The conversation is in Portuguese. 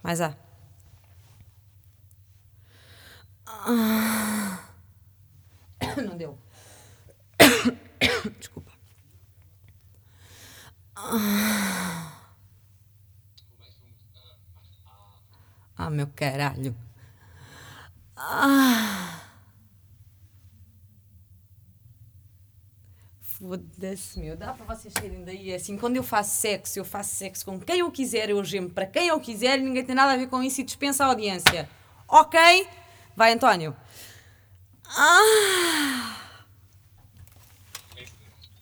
Mais A. Não deu. Desculpa. Ah, meu caralho. Foda-se, meu. Dá para vocês saírem daí. Assim, quando eu faço sexo com quem eu quiser, eu gemo para quem eu quiser, ninguém tem nada a ver com isso e dispensa a audiência. Ok? Vai, António.